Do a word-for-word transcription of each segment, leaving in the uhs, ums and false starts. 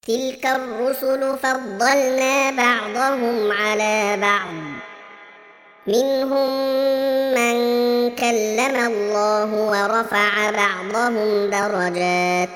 تلك الرسل فضلنا بعضهم على بعض، منهم من كلم الله ورفع بعضهم درجات،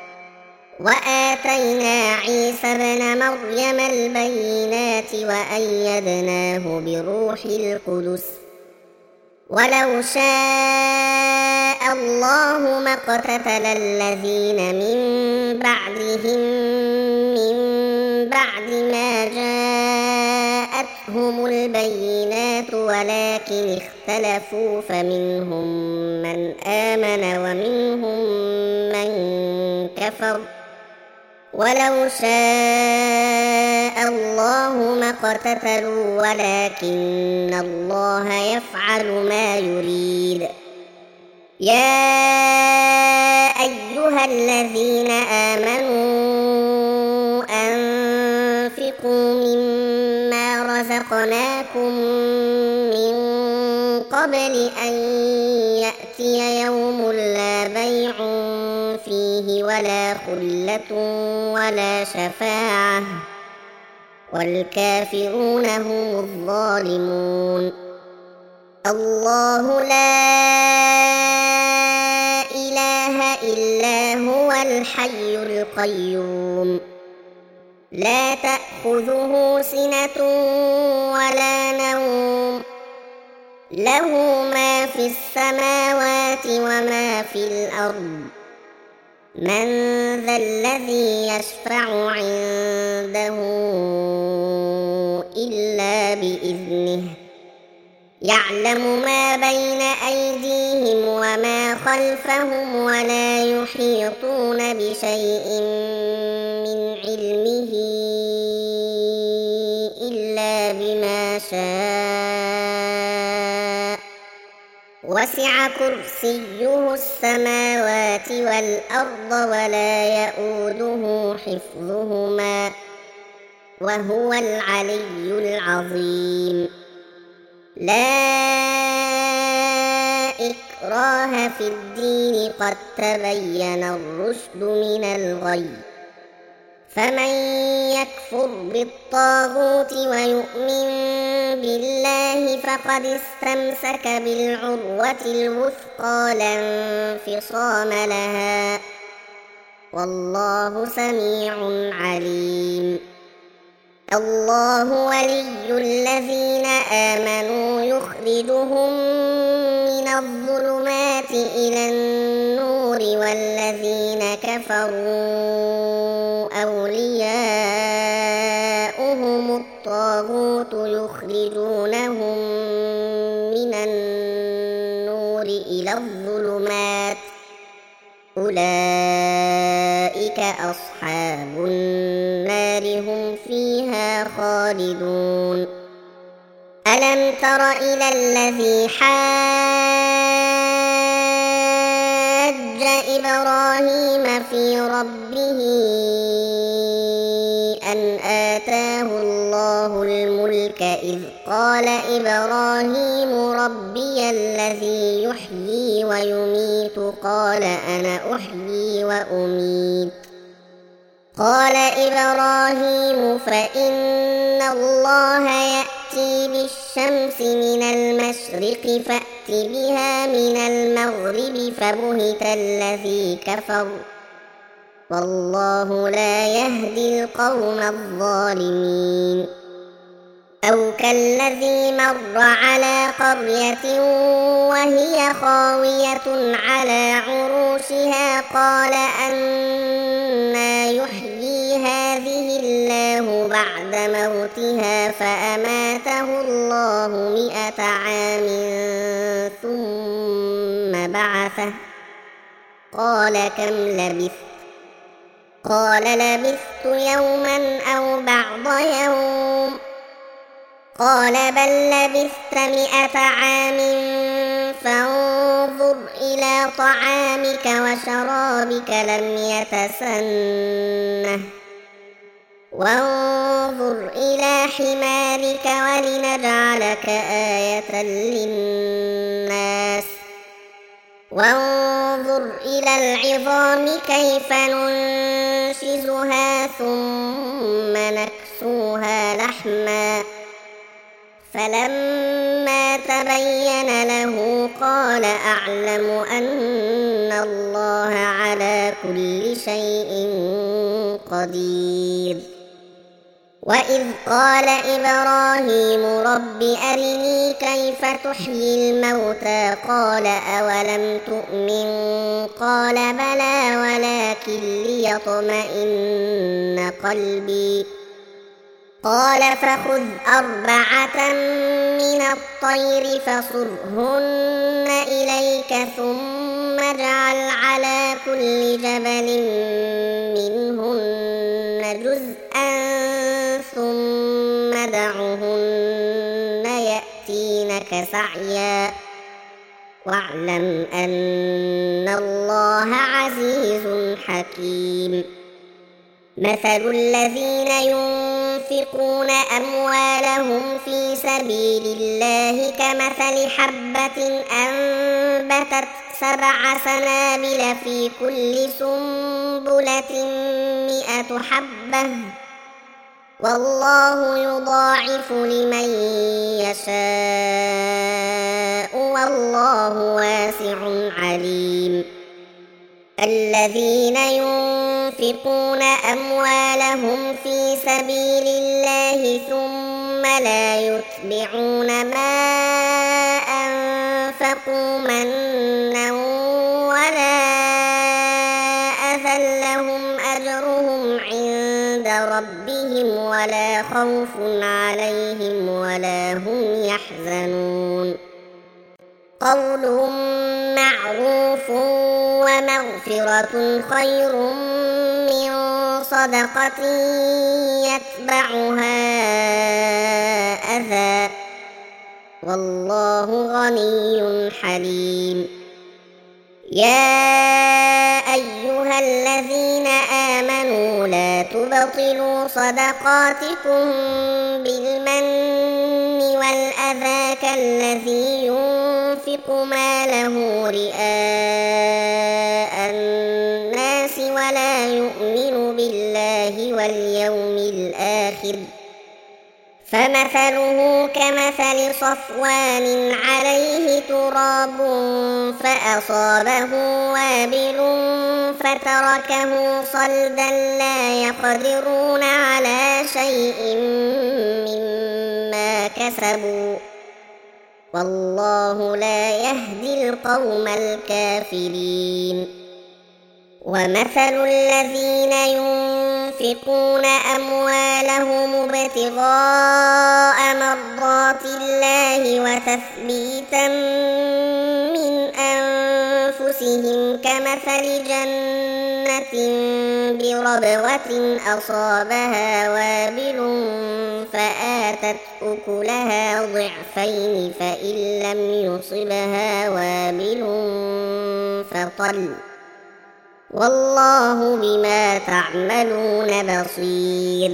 وآتينا عيسى ابن مريم البينات وأيدناه بروح القدس، ولو شاء الله ما اقتتل الذين من بعدهم من بعد ما جاءتهم البينات ولكن اختلفوا فمنهم من آمن ومنهم من كفر، ولو شاء الله ما اقتتلوا ولكن الله يفعل ما يريد. يا أيها الذين آمنوا أنفقوا مما رزقناكم من قبل أن يأتي يوم لا بيع فيه ولا خلة ولا شفاعة والكافرون هم الظالمون. الله لا إله إلا هو الحي القيوم، لا تأخذه سنة ولا نوم، له ما في السماوات وما في الأرض. من ذا الذي يشفع عنده إلا بإذنه، يعلم ما بين أيديهم وما خلفهم ولا يحيطون بشيء من علمه إلا بما شاء، وسع كرسيه السماوات والأرض ولا يؤوده حفظهما وهو العلي العظيم. لا إكراه في الدين قد تبين الرشد من الغي، فمن يكفر بالطاغوت ويؤمن بالله فقد استمسك بالعروة الوثقى لا انفصام لها، والله سميع عليم. الله ولي الذين آمنوا يخرجهم من الظلمات إلى النور، والذين كفروا أولياؤهم الطاغوت يخرجونهم من النور إلى الظلمات، أولئك أصحاب النار هم فيها خالدون. ألم تر إلى الذي حاج إبراهيم في ربه أن آتاه الله الملك إذ قال إبراهيم ربي الذي يحيي ويميت قال أنا أحيي وأميت، قال إبراهيم فإن الله يأتي بالشمس من المشرق فأت بها من المغرب فبهت الذي كفر، والله لا يهدي القوم الظالمين. أو كالذي مر على قرية وهي خاوية على عروشها قال أنى يحيي هذه الله بعد موتها فأماته الله مئة عام ثم بعثه، قال كم لبثت؟ قال لبثت يوما أو بعض يوم، قال بل لبثت مئة عام فانظر إلى طعامك وشرابك لم يتسنه، وانظر إلى حمارك ولنجعلك آية للناس، وانظر إلى العظام كيف ننشزها ثم نكسوها لحما فلما تبين له قال أعلم أن الله على كل شيء قدير. وإذ قال إبراهيم رب أرني كيف تحيي الموتى قال أولم تؤمن قال بلى ولكن ليطمئن قلبي قال فخذ أربعة من الطير فصرهن إليك ثم اجعل على كل جبل منهن جزءا ثم ادعهن يأتينك سعيا واعلم أن الله عزيز حكيم. مثل الذين ينفقون أموالهم في سبيل الله كمثل حبة أنبتت سبع سنابل في كل سنبلة مئة حبة والله يضاعف لمن يشاء والله واسع عليم. الذين ينفقون أموالهم في سبيل الله ثم لا يتبعون ما أنفقوا منا ولا أذى لهم أجرهم عند ربهم ولا خوف عليهم ولا هم يحزنون. قول معروف ومغفرة خير من صدقة يتبعها أذى والله غني حليم. يا أيها الذين آمنوا لا تبطلوا صدقاتكم بالمن والأذى كالذي ينفق ماله رئاء الناس ولا يؤمن بالله واليوم الآخر فمثله كمثل صفوان عليه تراب فأصابه وابل فتركه صلدا لا يقدرون على شيء مما كسبوا والله لا يهدي القوم الكافرين. ومثل الذين ينفقون أموالهم ابتغاء مرضات الله وتثبيتا من أنفسهم كمثل جنة بربوة أصابها وابل فآتت أكلها ضعفين فإن لم يصبها وابل فطل والله بما تعملون بصير.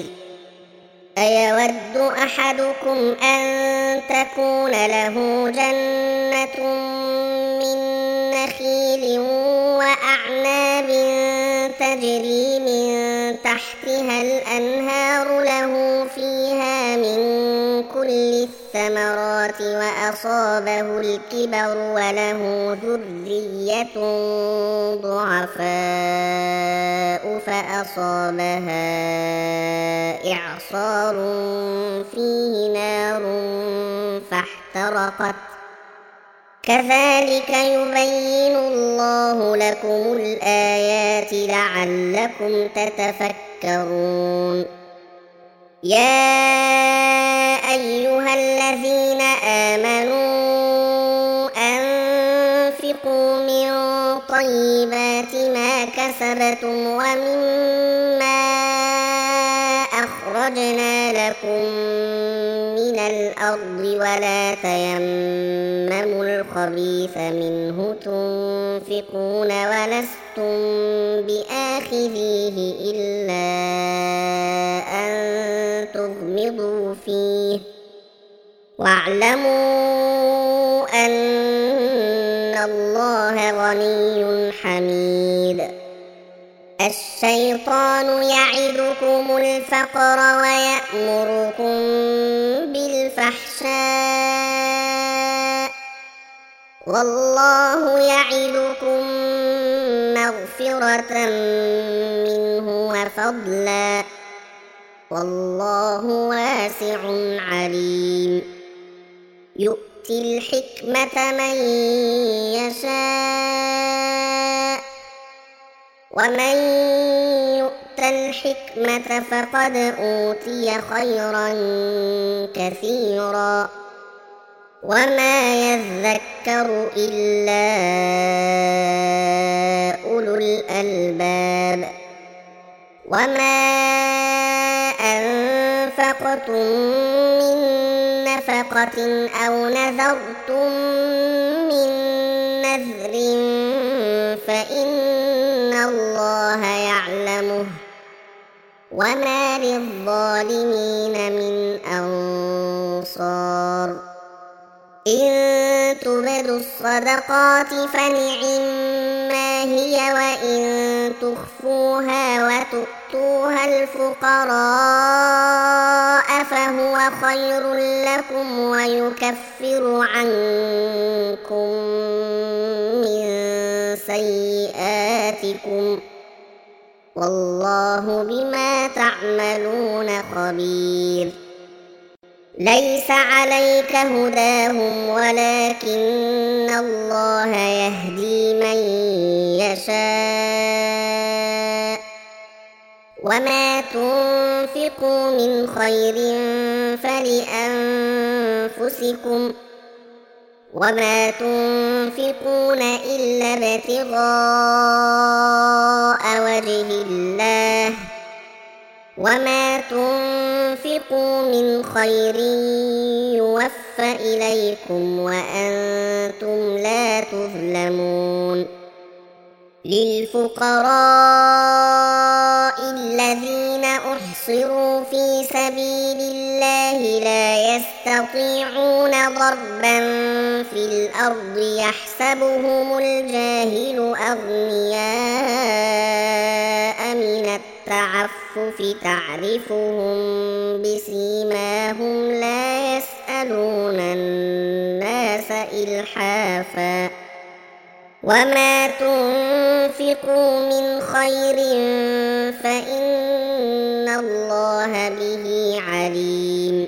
أيود أحدكم أن تكون له جنة من نخيل وأعناب تجري من تحتها الأنهار له فيها من كل الثمرات وأصابه الكبر وله ذرية ضعفاء فأصابها إعصار فيه نار فاحترقت كذلك يبين الله لكم الآيات لعلكم تتفكرون. يا أيها الذين آمنوا أنفقوا من طيبات ما كسبتم ومما أخرجنا لكم من الأرض ولا تيمموا الخبيث منه تنفقون ولستم بآخذيه إلا أن تغمضوا فيه واعلموا أن الله غني حميد. الشيطان يعدكم الفقر ويأمركم بالفحشاء والله يعدكم مغفرة منه وفضلا والله واسع عليم يؤتي الحكمة من يشاء ومن يؤت الحكمة فقد أوتي خيرا كثيرا وما يذكر إلا أولو الألباب وما أنفقتم من نفقة أو نذرتم من نذر فإن الله يعلمه وما للظالمين من أنصار إن تبدوا الصدقات فنعما هي وإن تخفوها وتؤتوها الفقراء فهو خير لكم ويكفر عنكم من سيئاتكم والله بما تعملون خبير ليس عليك هداهم ولكن الله يهدي من يشاء وما تنفقوا من خير فلأنفسكم وما تنفقون إلا ابتغاء وجه الله وما تنفقوا من خير يوفى إليكم وأنتم لا تظلمون للفقراء الذين أحصروا في سبيل الله لا يستطيعون ضربا في الأرض يحسبهم الجاهل أغنياء من التعفف تعرفهم بسيماهم لا يسألون الناس إلحافا وما تنفقوا من خير فإن الله به عليم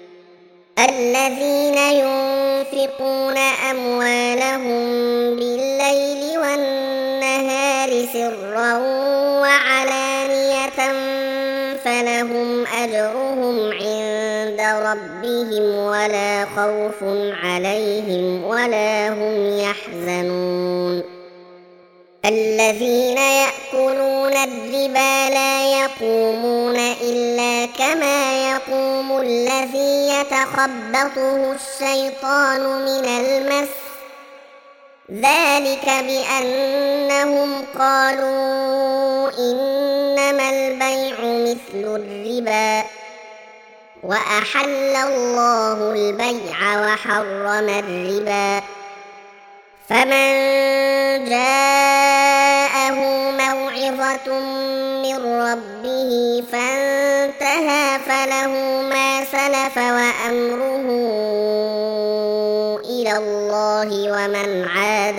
الذين ينفقون أموالهم بالليل والنهار سرا وعلانية فلهم أجرهم عند ربهم ولا خوف عليهم ولا هم يحزنون الذين يأكلون الربا لا يقومون إلا كما يقوم الذي يتخبطه الشيطان من المس ذلك بأنهم قالوا إنما البيع مثل الربا وأحل الله البيع وحرم الربا فمن جاءه موعظة من ربه فانتهى فله ما سلف وأمره إلى الله ومن عاد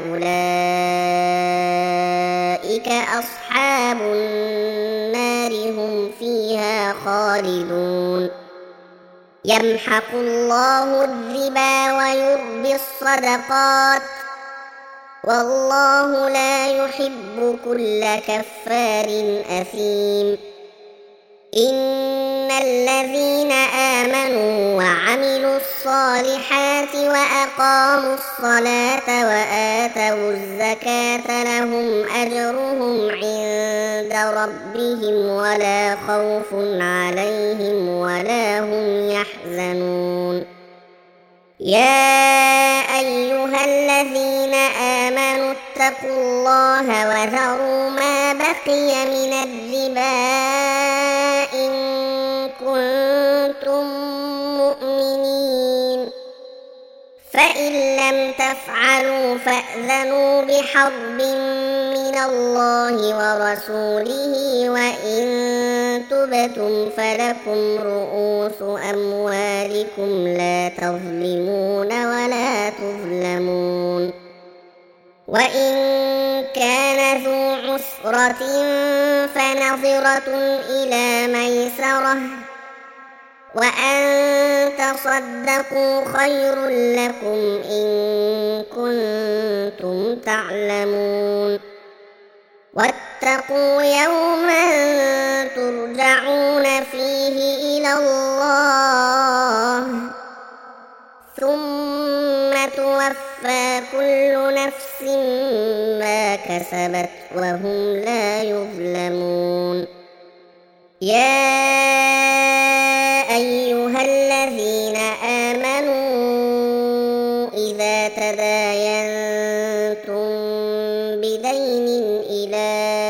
فأولئك أصحاب النار هم فيها خالدون يمحق الله الربا ويربي الصدقات والله لا يحب كل كفار أثيم إن الذين آمنوا وعملوا الصالحات وأقاموا الصلاة وآتوا الزكاة لهم أجرهم عند ربهم ولا خوف عليهم ولا هم يحزنون يا أيها الذين آمنوا اتقوا الله وذروا ما بقي من الربا إن كنتم مؤمنين فإن لم تفعلوا فأذنوا بحرب من من الله ورسوله وإن تبتم فلكم رؤوس أموالكم لا تظلمون ولا تظلمون وإن كان ذو عسرة فنظرة إلى ميسرة وأن تصدقوا خير لكم إن كنتم تعلمون واتقوا يوما ترجعون فيه إلى الله ثم توفى كل نفس ما كسبت وهم لا يظلمون يا أيها الذين آمنوا إذا تداينتم بدين إلى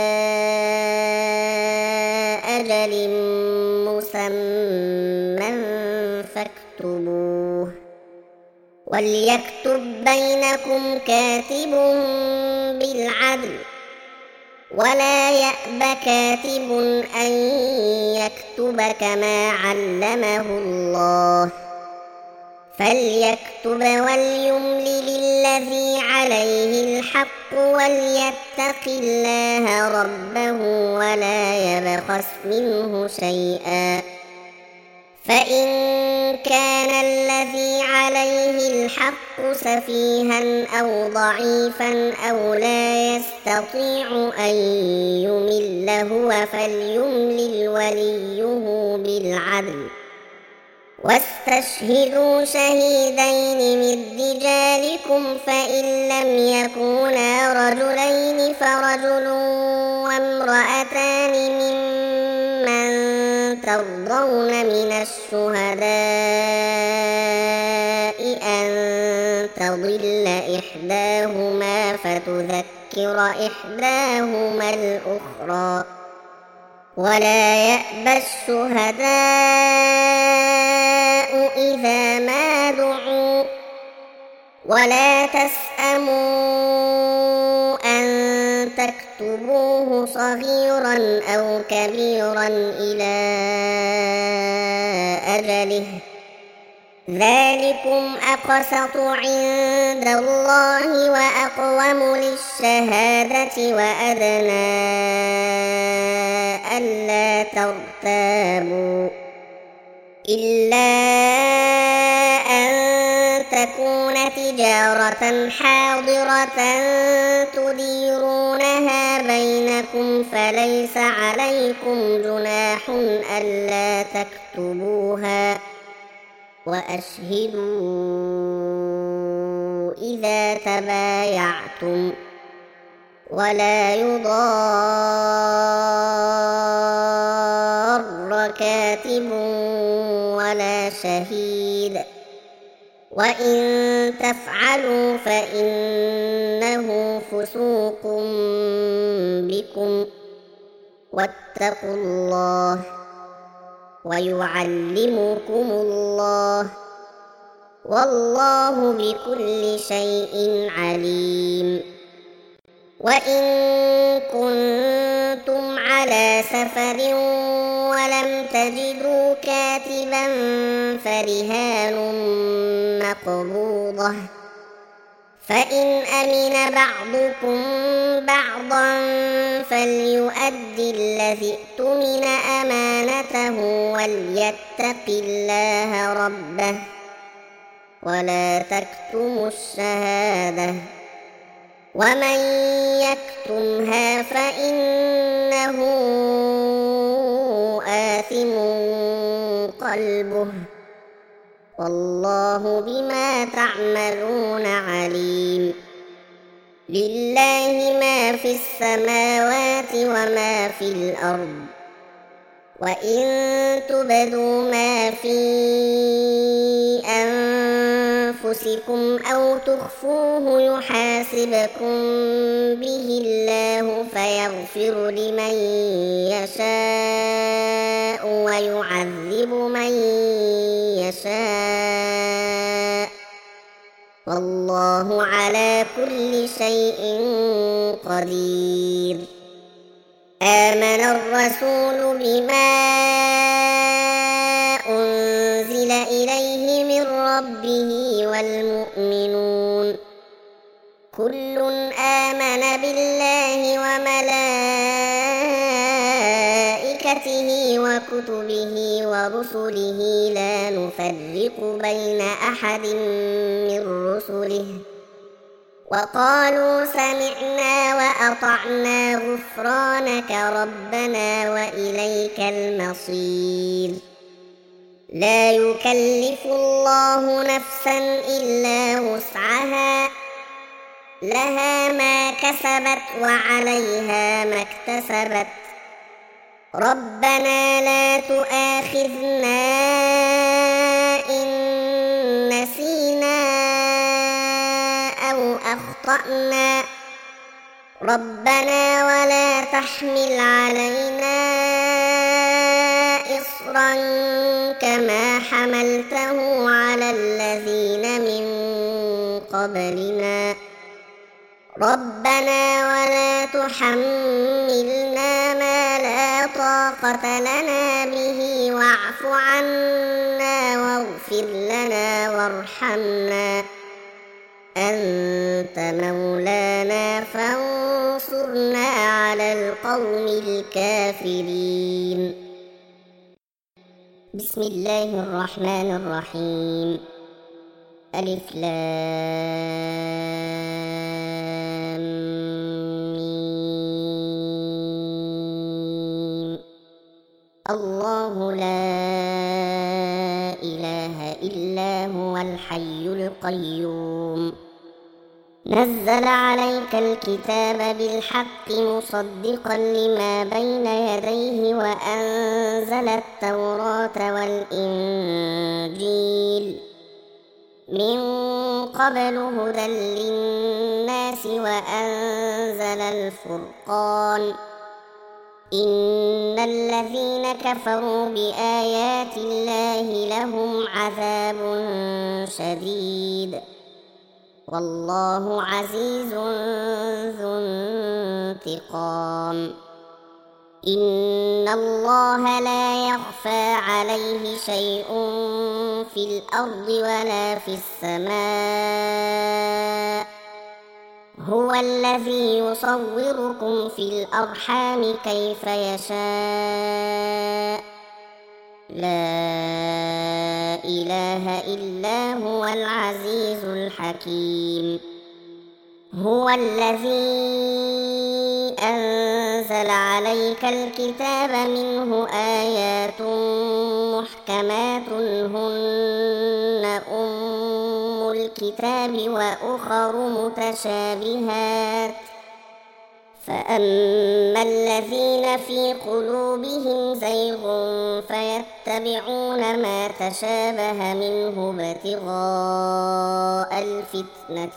أجل مسمى فاكتبوه وليكتب بينكم كاتب بالعدل ولا يأب كاتب أن يكتب كما علمه الله فليكتب وليملل الذي عليه الحق وليتق الله ربه ولا يبخس منه شيئا فإن كان الذي عليه الحق سفيها أو ضعيفا أو لا يستطيع أن يمل هو فليملل وليه بالعدل واستشهدوا شهيدين من رجالكم فإن لم يكونا رجلين فرجل وامرأتان ممن ترضون من الشهداء أن تضل إحداهما فتذكر إحداهما الأخرى ولا يأبى الشهداء إذا ما دعوا ولا تسأموا أن تكتبوه صغيرا أو كبيرا إلى أجله ذلكم أقسط عند الله وأقوم للشهادة وأدنى ألا ترتابوا إلا أن تكون تجارة حاضرة تديرونها بينكم فليس عليكم جناح ألا تكتبوها وأشهدوا إذا تبايعتم ولا يضار كاتب ولا شهيد وإن تفعلوا فإنه فسوق بكم واتقوا الله ويعلمكم الله والله بكل شيء عليم وإن كنتم على سفر ولم تجدوا كاتبا فرهان مقبوضة فإن أمن بعضكم بعضا فليؤد الذي اؤتمن أمانته وليتق الله ربه ولا تكتموا الشهادة ومن يكتمها فإنه آثم قلبه والله بما تعملون عليم لله ما في السماوات وما في الأرض وإن تبدوا ما في أنفسكم أو تخفوه يحاسبكم به الله فيغفر لمن يشاء ويعذب من يشاء والله على كل شيء قدير. آمن الرسول بما أنزل إليه من ربه والمؤمنون كل آمن بالله وملائكته وكتبه ورسله لا نفرق بين أحد من رسله وقالوا سمعنا وأطعنا غفرانك ربنا وإليك المصير. لا يكلف الله نفسا إلا وسعها لها ما كسبت وعليها ما اكتسبت ربنا لا تؤاخذنا إن نسينا أو أخطأنا ربنا ولا تحمل علينا إصرا كما حملته على الذين من قبلنا ربنا ولا تحملنا ما لا طاقة لنا به واعف عنا واغفر لنا وارحمنا أنت مولانا فانصرنا على القوم الكافرين. بسم الله الرحمن الرحيم. ألف لام ميم. الله لا إله إلا هو الحي القيوم نزل عليك الكتاب بالحق مصدقا لما بين يديه وأنزل التوراة والإنجيل من قبل هدى للناس وأنزل الفرقان إن الذين كفروا بآيات الله لهم عذاب شديد والله عزيز ذو انتقام. إن الله لا يخفى عليه شيء في الأرض ولا في السماء هو الذي يصوركم في الأرحام كيف يشاء لا إله إلا هو العزيز الحكيم. هو الذي أنزل عليك الكتاب منه آيات محكمات هن أم الكتاب وأخر متشابهات فأما الذين في قلوبهم زيغ فيتبعون ما تشابه منه ابتغاء الفتنة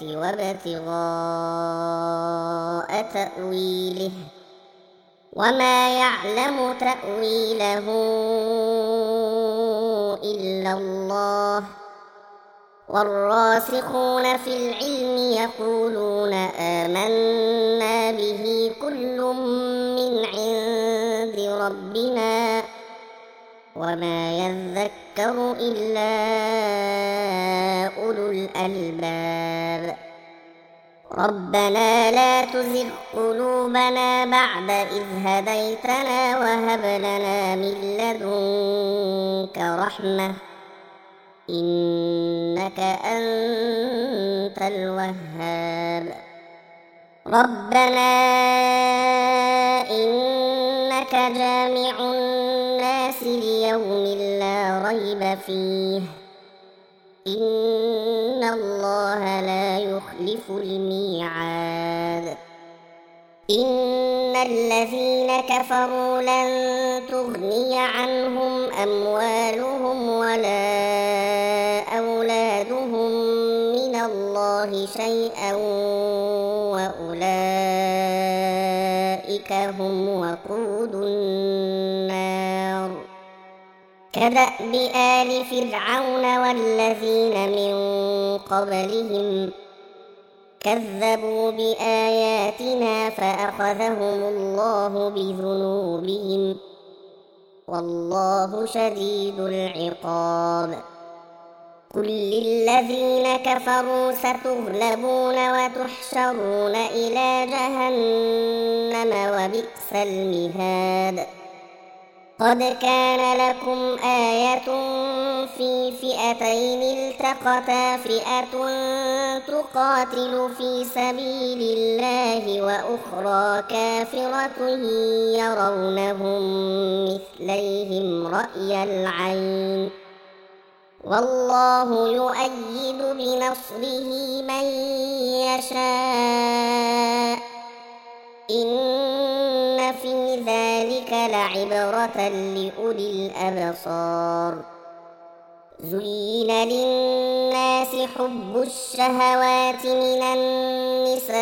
وابتغاء تأويله وما يعلم تأويله إلا الله والراسخون في العلم يقولون آمنا به كل من عند ربنا وما يذكر إلا أولو الألباب. ربنا لا تزغ قلوبنا بعد إذ هديتنا وهب لنا من لدنك رحمة إنك أنت الوهاب. ربنا إنك جامع الناس ليوم لا ريب فيه إن الله لا يخلف الميعاد. إن الذين كفروا لن تغني عنهم أموالهم ولا أولادهم من الله شيئا وأولئك هم وقود النار. كدأب آل فرعون والذين من قبلهم كذبوا بآياتنا فأخذهم الله بذنوبهم والله شديد العقاب. قل للذين كفروا ستغلبون وتحشرون إلى جهنم وبئس المهاد. قد كان لكم آية في فئتين التقتا فئة تقاتل في سبيل الله وأخرى كافرة يرونهم مثليهم رأي العين والله يؤيد بنصره من يشاء إن في ذلك لعبرة لأولي الأبصار. زين للناس حب الشهوات من النساء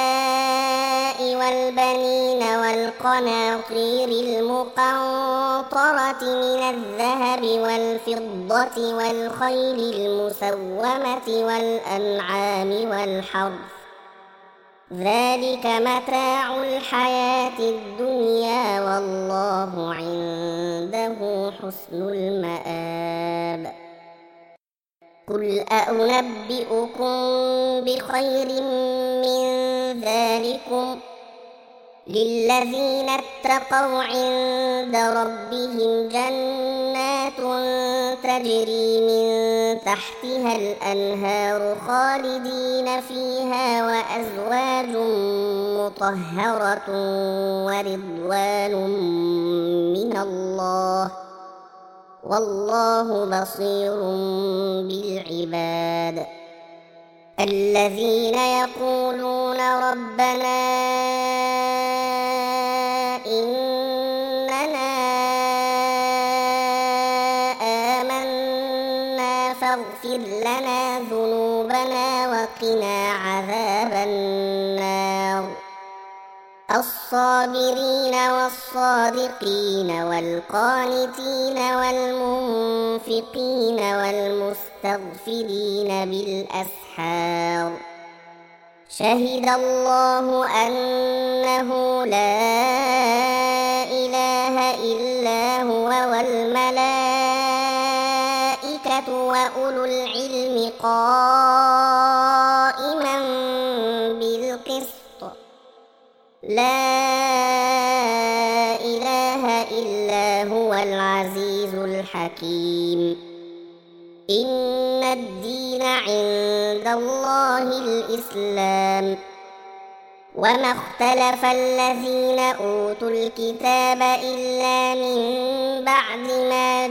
والبنين والقناطير المقنطرة من الذهب والفضة والخيل المسومة والأنعام والحرث ذلك متاع الحياة الدنيا والله عنده حسن المآب. قل أنبئكم بخير من ذلكم للذين اتقوا عند ربهم جنات تجري من تحتها الأنهار خالدين فيها وأزواج مطهرة ورضوان من الله والله بصير بالعباد. الذين يقولون ربنا إننا آمنا فاغفر لنا ذنوبنا وقنا عذاب النار. الصابرين والصادقين والقانتين والمنفقين والمستغفرين بالأسحار. شهد الله أنه لا إله إلا هو والملائكة وأولو العلم قائما بالقسط لا إله إلا هو العزيز الحكيم. إن الدين عند الله الإسلام وما اختلف الذين أوتوا الكتاب إلا من بعد ما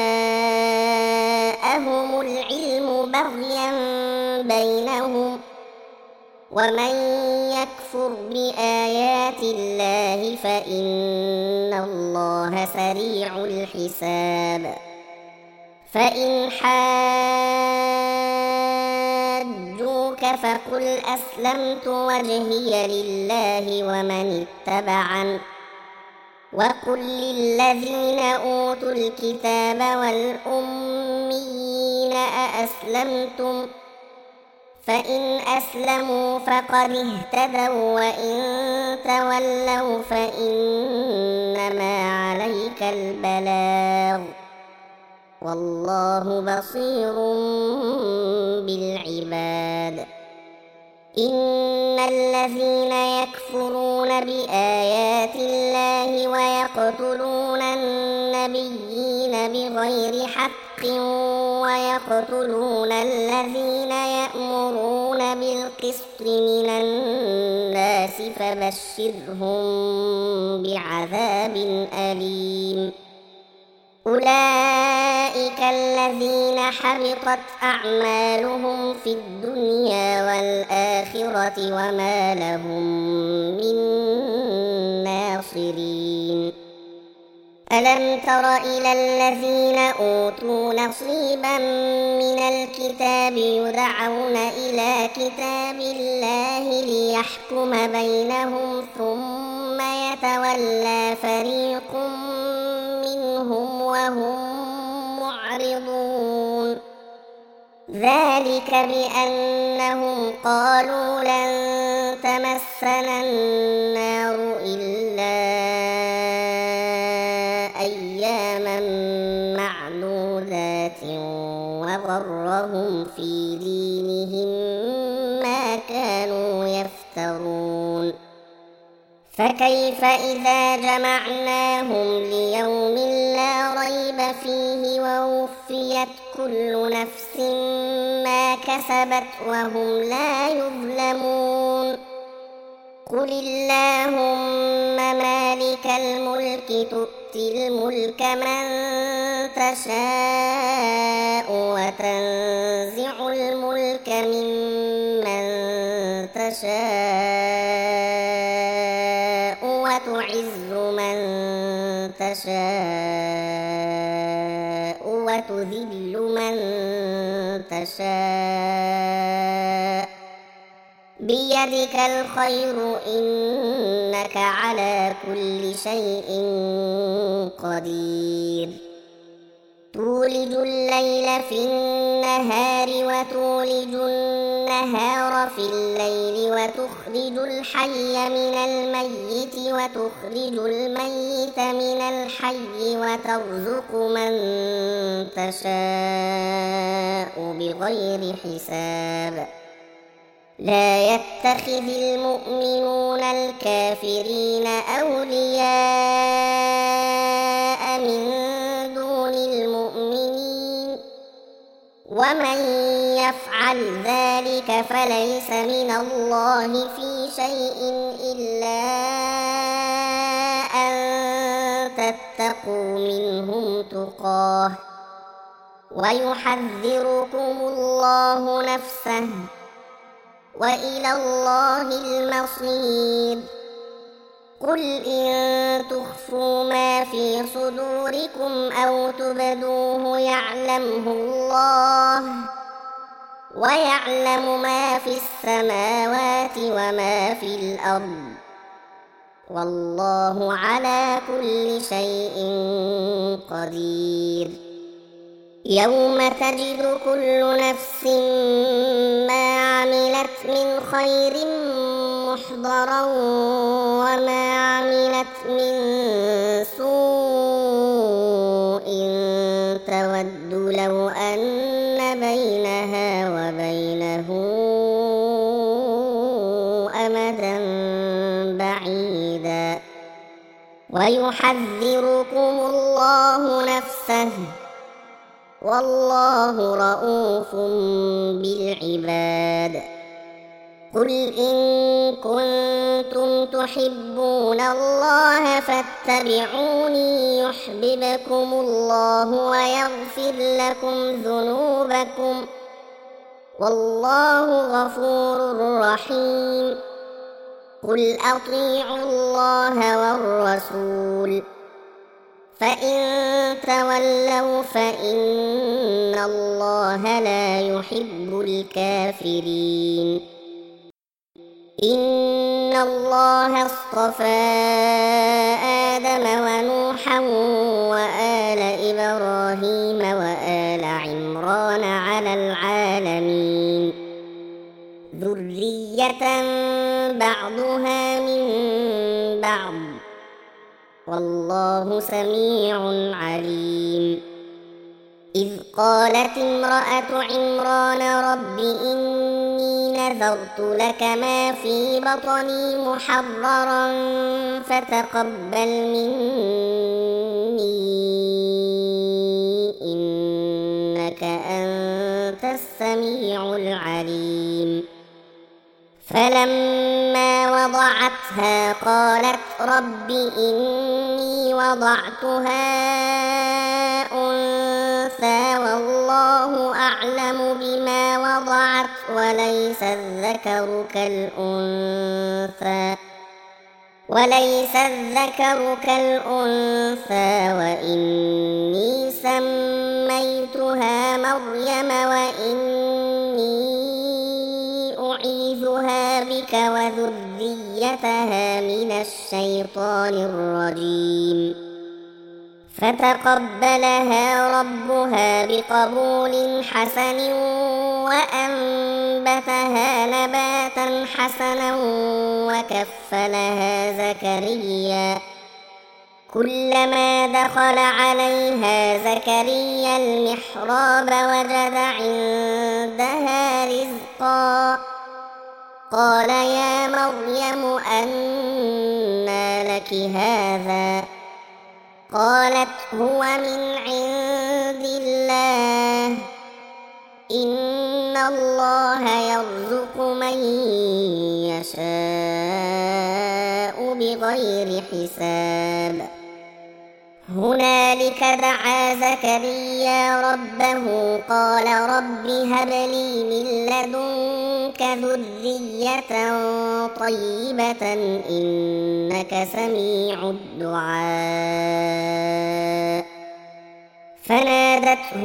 جاءهم العلم بغيا بينهم ومن يكفر بآيات الله فإن الله سريع الحساب. فإن حاجوك فقل أسلمت وجهي لله ومن اتبعن وقل للذين أوتوا الكتاب والأميين أأسلمتم فإن أسلموا فقد اهتدوا وإن تولوا فإنما عليك البلاغ والله بصير بالعباد. إن الذين يكفرون بآيات الله ويقتلون النبيين بغير حق ويقتلون الذين يأمرون بالقسط من الناس فبشرهم بعذاب أليم. أولئك الذين حبطت أعمالهم في الدنيا والآخرة وما لهم من ناصرين. ألم تر إلى الذين أوتوا نصيبا من الكتاب يدعون إلى كتاب الله ليحكم بينهم ثم يتولى فريق منهم وهم معرضون ذلك بأنهم قالوا لن تمسنا النار إلا أياما معدودات وغرهم في دينهم ما كانوا يفترون فكيف إذا جمعناهم ليوم لا ريب فيه ووفيت كل نفس ما كسبت وهم لا يظلمون قل اللهم مالك الملك تؤتي الملك من تشاء وتنزع الملك ممن تشاء وتعز من تشاء وتذل من تشاء بيدك الخير إنك على كل شيء قدير تولج الليل في النهار وتولج النهار في الليل وتخرج الحي من الميت وتخرج الميت من الحي وترزق من تشاء بغير حساب لا يتخذ المؤمنون الكافرين أولياء من دون المؤمنين ومن يفعل ذلك فليس من الله في شيء إلا أن تتقوا منهم تقاه ويحذركم الله نفسه وإلى الله المصير قل إن تخفوا ما في صدوركم أو تبدوه يعلمه الله ويعلم ما في السماوات وما في الأرض والله على كل شيء قدير يوم تجد كل نفس ما عملت من خير محضرا وما عملت من سوء تود لو أن بينها وبينه أمدا بعيدا ويحذركم الله نفسه والله رءوف بالعباد قل إن كنتم تحبون الله فاتبعوني يحببكم الله ويغفر لكم ذنوبكم والله غفور رحيم قل أطيعوا الله والرسول فإن تولوا فإن الله لا يحب الكافرين إن الله اصطفى آدم ونوحا وآل إبراهيم وآل عمران على العالمين ذرية بعضها من بعض والله سميع عليم إذ قالت امرأة عمران رب إني نذرت لك ما في بطني محررا فتقبل مني إنك أنت السميع العليم فلما وضعتها قالت رب إني وضعتها أنثى والله أعلم بما وضعت وليس الذكر كالأنثى وليس الذكر كالأنثى وإني سميتها مريم وإني أعيذها بك وذريتها من الشيطان الرجيم فتقبلها ربها بقبول حسن وأنبتها نباتا حسنا وكفلها زكريا. كلما دخل عليها زكريا المحراب وجد عندها رزقا قال يا مريم أنى لك هذا؟ قالت هو من عند الله إن الله يرزق من يشاء بغير حساب. هنالك دعا زكريا ربه قال رب هب لي من لدنك ذرية طيبة إنك سميع الدعاء. فنادته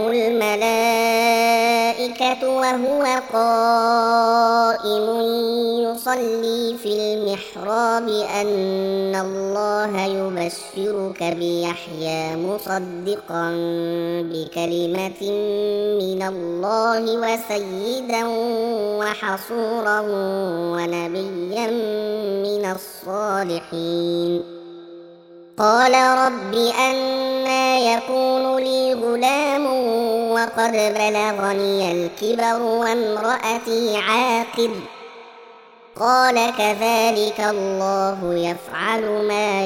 الملائكة وهو قائم يصلي في المحراب أن الله يبشرك بيحيى مصدقا بكلمة من الله وسيدا وحصورا ونبيا من الصالحين. قال رب أنى يكون لي غلام وقد بلغني الكبر وامرأتي عاقر؟ قال كذلك الله يفعل ما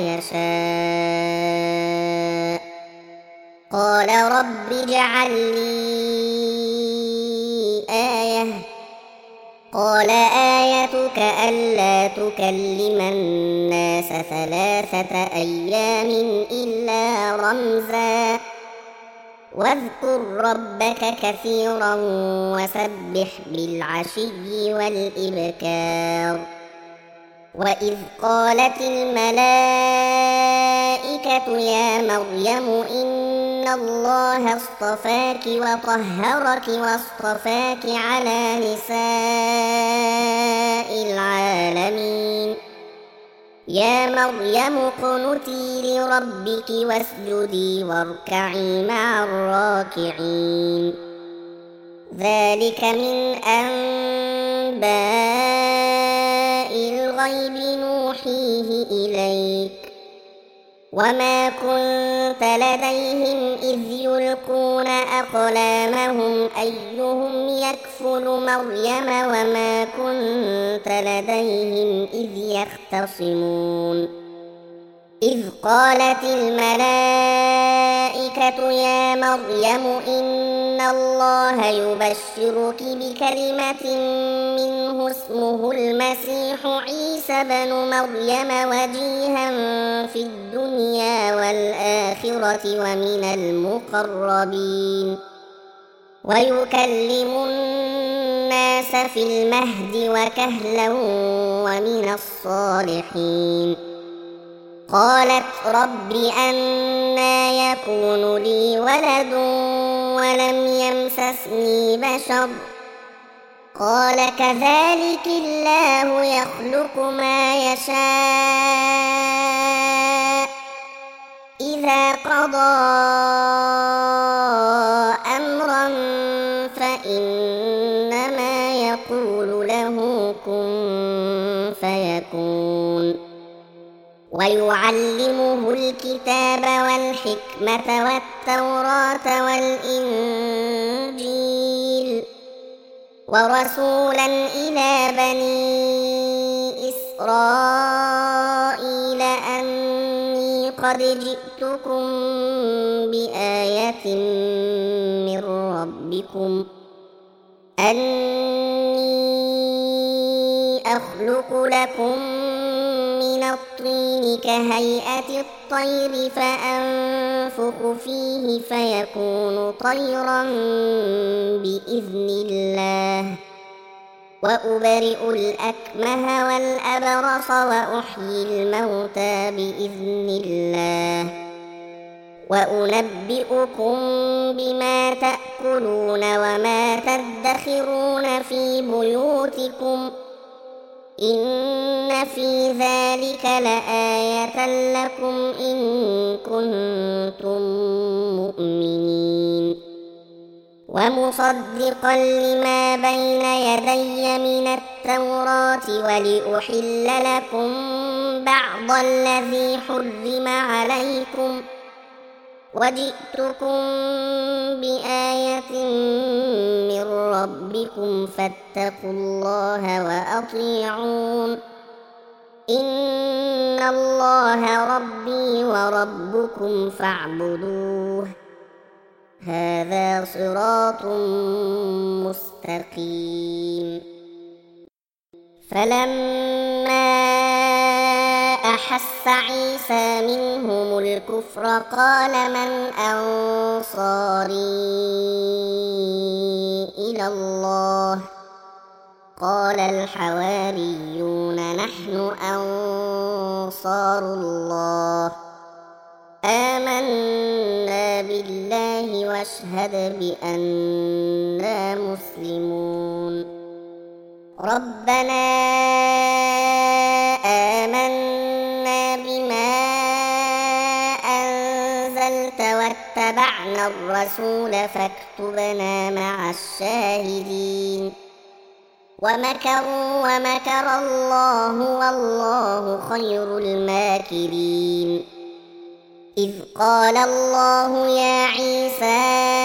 يشاء. قال رب اجعل لي آية. قال آيتك ألا تكلم الناس ثلاثة أيام إلا رمزا واذكر ربك كثيرا وسبح بالعشي والإبكار. وإذ قالت الملائكة يا مريم إن الله اصطفاك وطهرك واصطفاك على نساء العالمين. يا مريم اقنتي لربك واسجدي واركعي مع الراكعين. ذلك من أنباء الغيب نوحيه إليك وما كنت لديهم إذ يلقون أقلامهم أيهم يكفل مريم وما كنت لديهم إذ يختصمون. إذ قالت الملائكة يا مريم إن الله يبشرك بكلمة منه اسمه المسيح عيسى بن مريم وجيها في الدنيا والآخرة ومن المقربين ويكلم الناس في المهد وكهلا ومن الصالحين. قالت رب أنى يكون لي ولد ولم يمسسني بشر؟ قال كذلك الله يخلق ما يشاء إذا قضى أمرا فإنما يقول له كن فيكون. ويعلمه الكتاب والحكمة والتوراة والإنجيل ورسولا إلى بني إسرائيل أني قد جئتكم بآية من ربكم أني أخلق لكم من الطين كهيئة الطير فأنفخ فيه فيكون طيرا بإذن الله وأبرئ الأكمه والأبرص وأحيي الموتى بإذن الله وأنبئكم بما تأكلون وما تدخرون في بيوتكم إن في ذلك لآية لكم إن كنتم مؤمنين ومصدقا لما بين يدي من التوراة ولأحل لكم بعض الذي حرم عليكم وجئتكم بآية من ربكم فاتقوا الله وأطيعون إن الله ربي وربكم فاعبدوه هذا صراط مستقيم فلما أحس عيسى منهم الكفر قال من أنصاري إلى الله قال الحواريون نحن أنصار الله آمنا بالله واشهد بأننا مسلمون ربنا آمنا بما أنزلت واتبعنا الرسول فاكتبنا مع الشاهدين ومكروا ومكر الله والله خير الماكرين إذ قال الله يا عيسى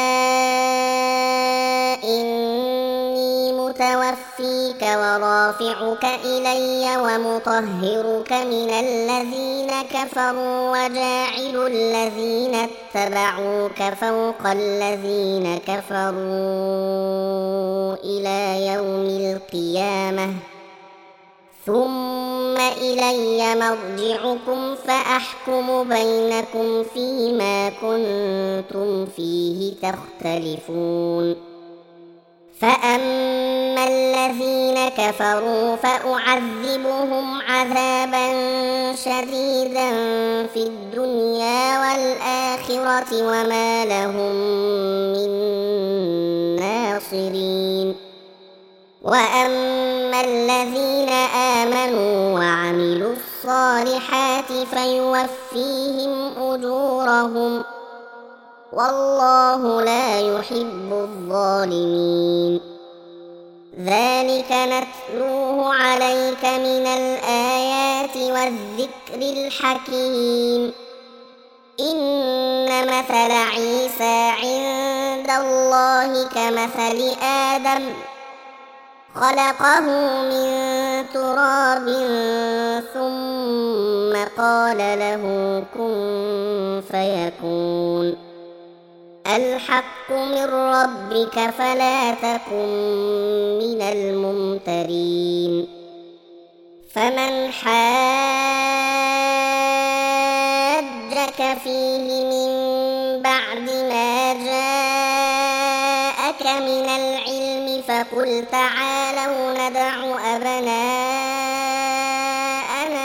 إني متوفيك ورافعك إلي ومطهرك من الذين كفروا وجاعل الذين اتبعوك فوق الذين كفروا إلى يوم القيامة ثم إلي مرجعكم فأحكم بينكم فيما كنتم فيه تختلفون فأما الذين كفروا فأعذبهم عذابا شديدا في الدنيا والآخرة وما لهم من ناصرين وأما الذين آمنوا وعملوا الصالحات فيوفيهم أجورهم والله لا يحب الظالمين ذلك نتلوه عليك من الآيات والذكر الحكيم إن مثل عيسى عند الله كمثل آدم خلقه من تراب ثم قال له كن فيكون الحق من ربك فلا تكن من الممترين فمن حاجك فيه من بعد ما جاءك من العلم فقل تعالوا ندع أبناءنا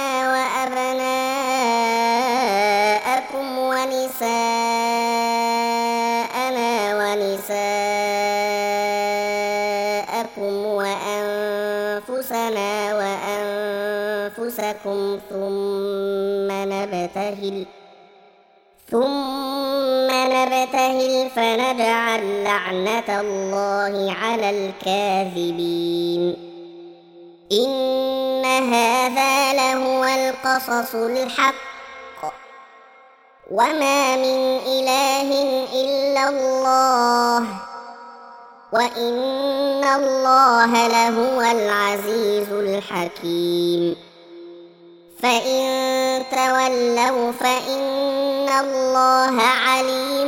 وأبناءكم ونساءنا ونساءكم وأنفسنا وأنفسكم ثم نبتهل ثم نبتهل فنجعل لعنة الله على الكاذبين إن هذا لهو القصص الحق وما من إله إلا الله وإن الله لهو العزيز الحكيم فإن تولوا فإن الله عليم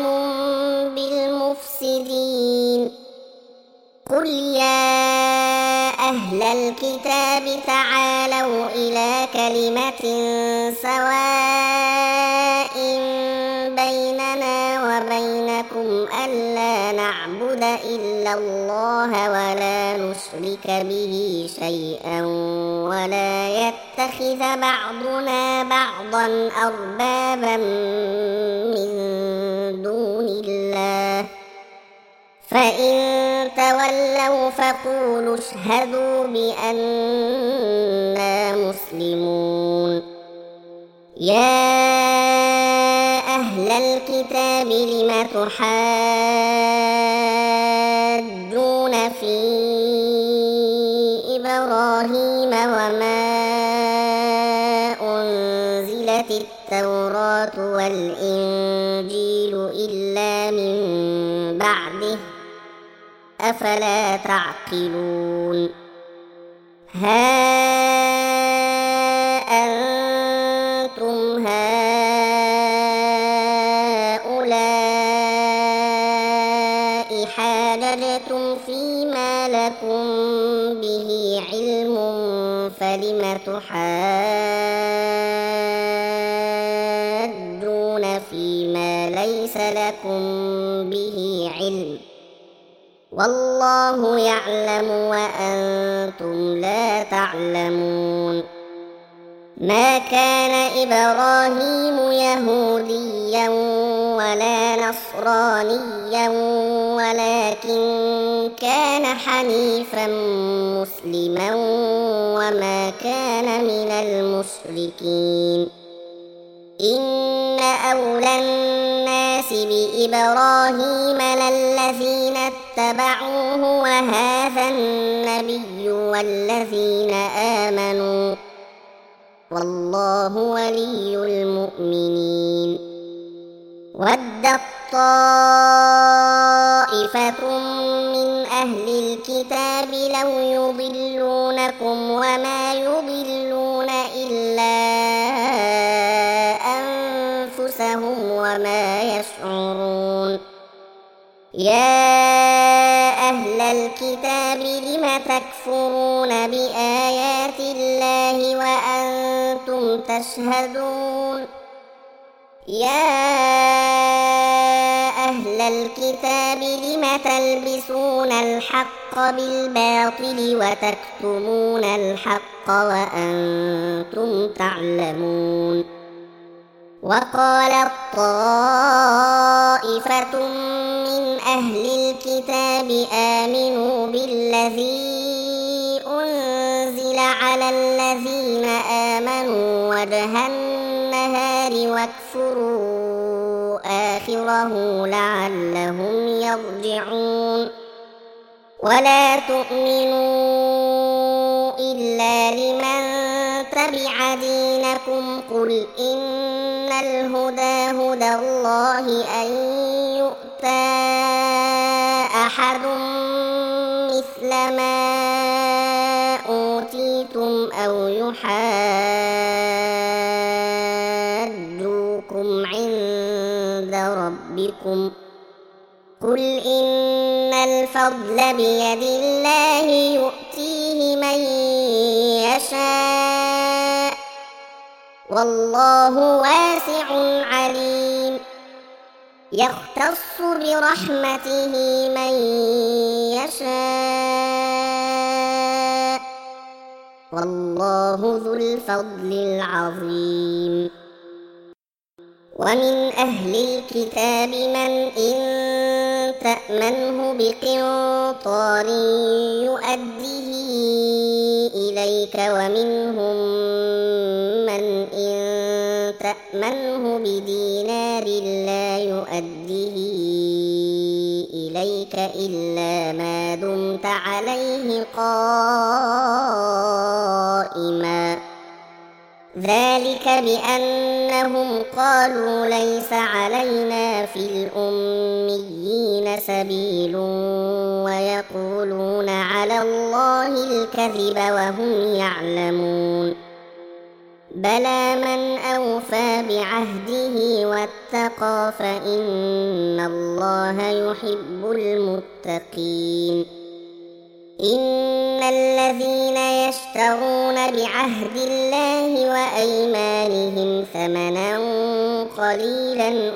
بالمفسدين قل يا أهل الكتاب تعالوا إلى كلمة سواء بيننا وبينكم ألا نعبد إلا الله ولا نشرك به شيئا ولا يتخذ بعضنا بعضا أربابا من دون الله فإن تولوا فقولوا اشهدوا بأننا مسلمون. يا أهل الكتاب لم تحاجون في إبراهيم وما أنزلت التوراة والإنجيل إلا من بعده أفلا تعقلون. ها أنتم هؤلاء حاججتم فيما لكم به علم فلم تحاجون فيما ليس لكم به علم والله يعلم وأنتم لا تعلمون. ما كان إبراهيم يهوديا ولا نصرانيا ولكن كان حنيفا مسلما وما كان من المشركين. إن أولى الناس بإبراهيم للذين اتبعوه وهذا النبي والذين آمنوا والله ولي المؤمنين. ودت طائفة من أهل الكتاب لو يضلونكم وما يضلون إلا أنفسهم وما يشعرون. يا أهل الكتاب لم تكفرون بآيات الله وأنتم تشهدون. يا أهل الكتاب لم تلبسون الحق بالباطل وتكتمون الحق وأنتم تعلمون. وقالت طائفة من أهل الكتاب آمنوا بالذي أنزل على الذين آمنوا وجه النهار واكفروا آخره لعلهم يرجعون. ولا تؤمنوا إلا لمن تبع دينكم قل إن الهدى هدى الله أن يؤتى أحد مثل ما أوتيتم أو يحاجوكم عند ربكم قل إن الفضل بيد الله يؤتيه من يشاء والله واسع عليم. يختص برحمته من يشاء والله ذو الفضل العظيم. ومن أهل الكتاب من إن تأمنه بقنطار يؤديه إليك ومنهم من إن تأمنه بدينار لا يؤديه إليك إلا ما دمت عليه قائما ذلك بأنهم قالوا ليس علينا في الأميين سبيل ويقولون على الله الكذب وهم يعلمون. بلى من أوفى بعهده واتقى فإن الله يحب المتقين. إن الذين يشترون بعهد الله وأيمانهم ثمنا قليلا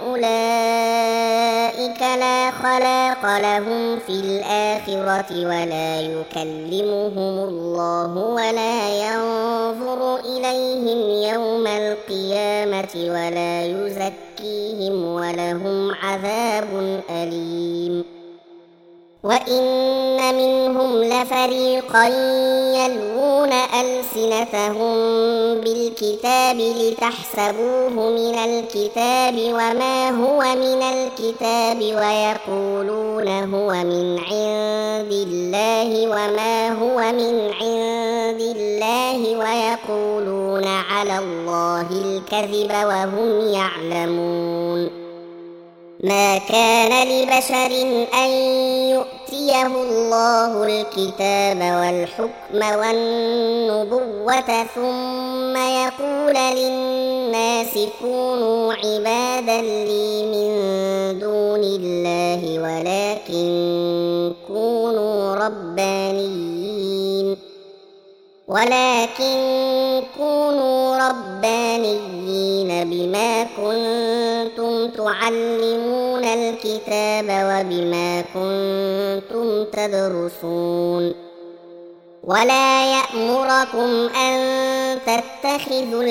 أولئك لا خلاق لهم في الآخرة ولا يكلمهم الله ولا ينظر إليهم يوم القيامة ولا يزكيهم ولهم عذاب أليم. وإن منهم لفريقا يلوون ألسنتهم بالكتاب لتحسبوه من الكتاب وما هو من الكتاب ويقولون هو من عند الله وما هو من عند الله ويقولون على الله الكذب وهم يعلمون. ما كان لبشر أن يؤتيه الله الكتاب والحكم والنبوة ثم يقول للناس كونوا عبادا لي من دون الله ولكن كونوا ربانيين ولكن كونوا ربانيين بما كنتم تعلمون الكتاب وبما كنتم تدرسون. ولا يأمركم أن تتخذوا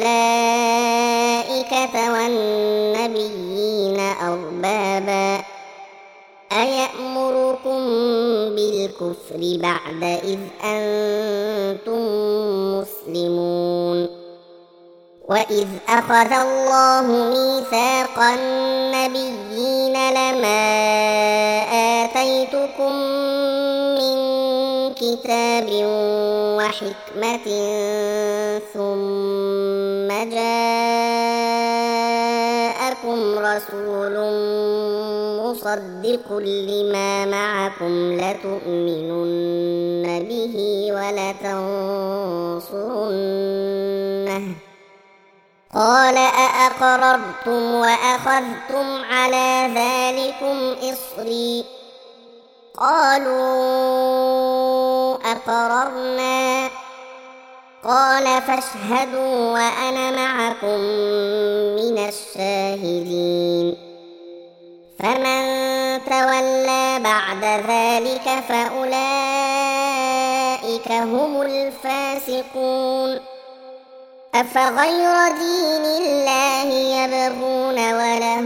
الملائكة والنبيين أربابا أيأمركم بالكفر بعد إذ أنتم مسلمون. وإذ أخذ الله ميثاق النبيين لما آتيتكم من كتاب وحكمة ثم جاءكم رسول مصدق لما معكم لتؤمنن به ولتنصرنه قال أأقررتم وأخذتم على ذلكم إصري قالوا أقررنا قال فاشهدوا وأنا معكم من الشاهدين. فمن تولى بعد ذلك فأولئك هم الفاسقون. أفغير دين الله يبغون وله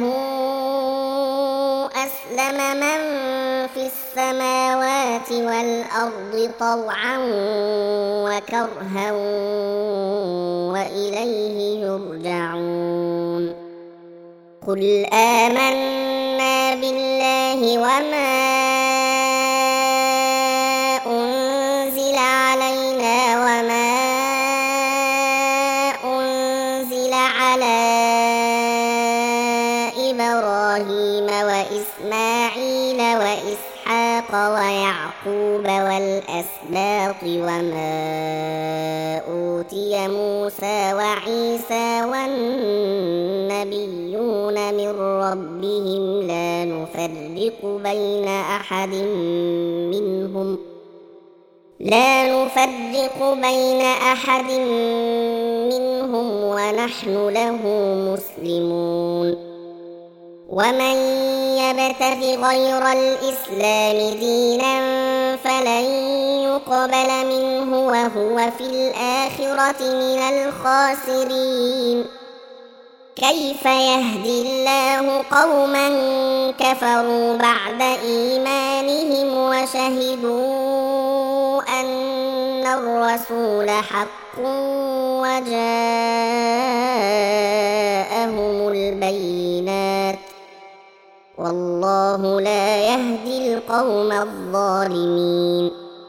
أسلم من في السماوات والأرض طوعا وكرها وإليه يرجعون. قل آمنا بالله وما أنزل علينا وما أنزل على إبراهيم وإسماعيل وإسحاق ويعقوب والأسباط وما أوتي موسى وعيسى والنبيون من ربهم لا نفرق بين أحد منهم لا نفرق بين أحد منهم ونحن له مسلمون. ومن يبتغ غير الإسلام دينا فلن يقبل منه وهو في الآخرة من الخاسرين. كيف يهدي الله قوما كفروا بعد إيمانهم وشهدوا أن الرسول حق وجاءهم البينات والله لا يهدي القوم الظالمين.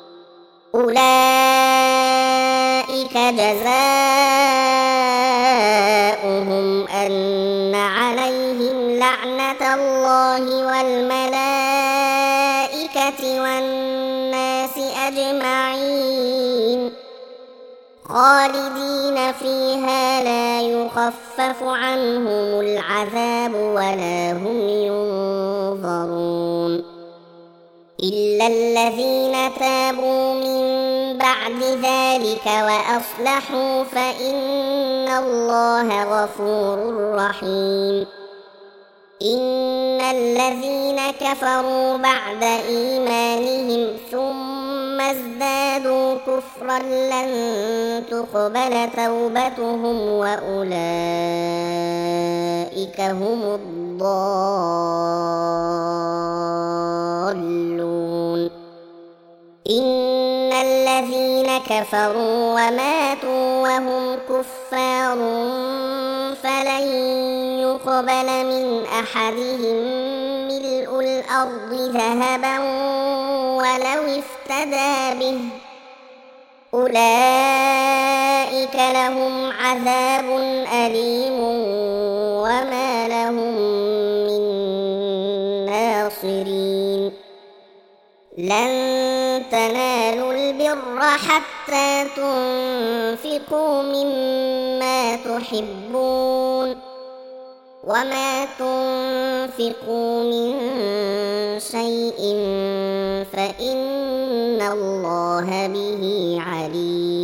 أولئك جزاؤهم أن عليهم لعنة الله والملائكة والناس أجمعين خالدين فيها لا يخفف عنهم العذاب ولا هم ينظرون إلا الذين تابوا من بعد ذلك وأصلحوا فإن الله غفور رحيم. إن الذين كفروا بعد إيمانهم ثم ازدادوا كفرا لن تقبل توبتهم وأولئك هم الضالون. إن الذين كفروا وماتوا وهم كفار فلن يقبل من أحدهم ملء الأرض ذهبا ولو افتدى به أولئك لهم عذاب أليم وما لهم من ناصرين لن تنالوا البر حتى تنفقوا مما تحبون وما تنفقوا من شيء فإن الله به عليم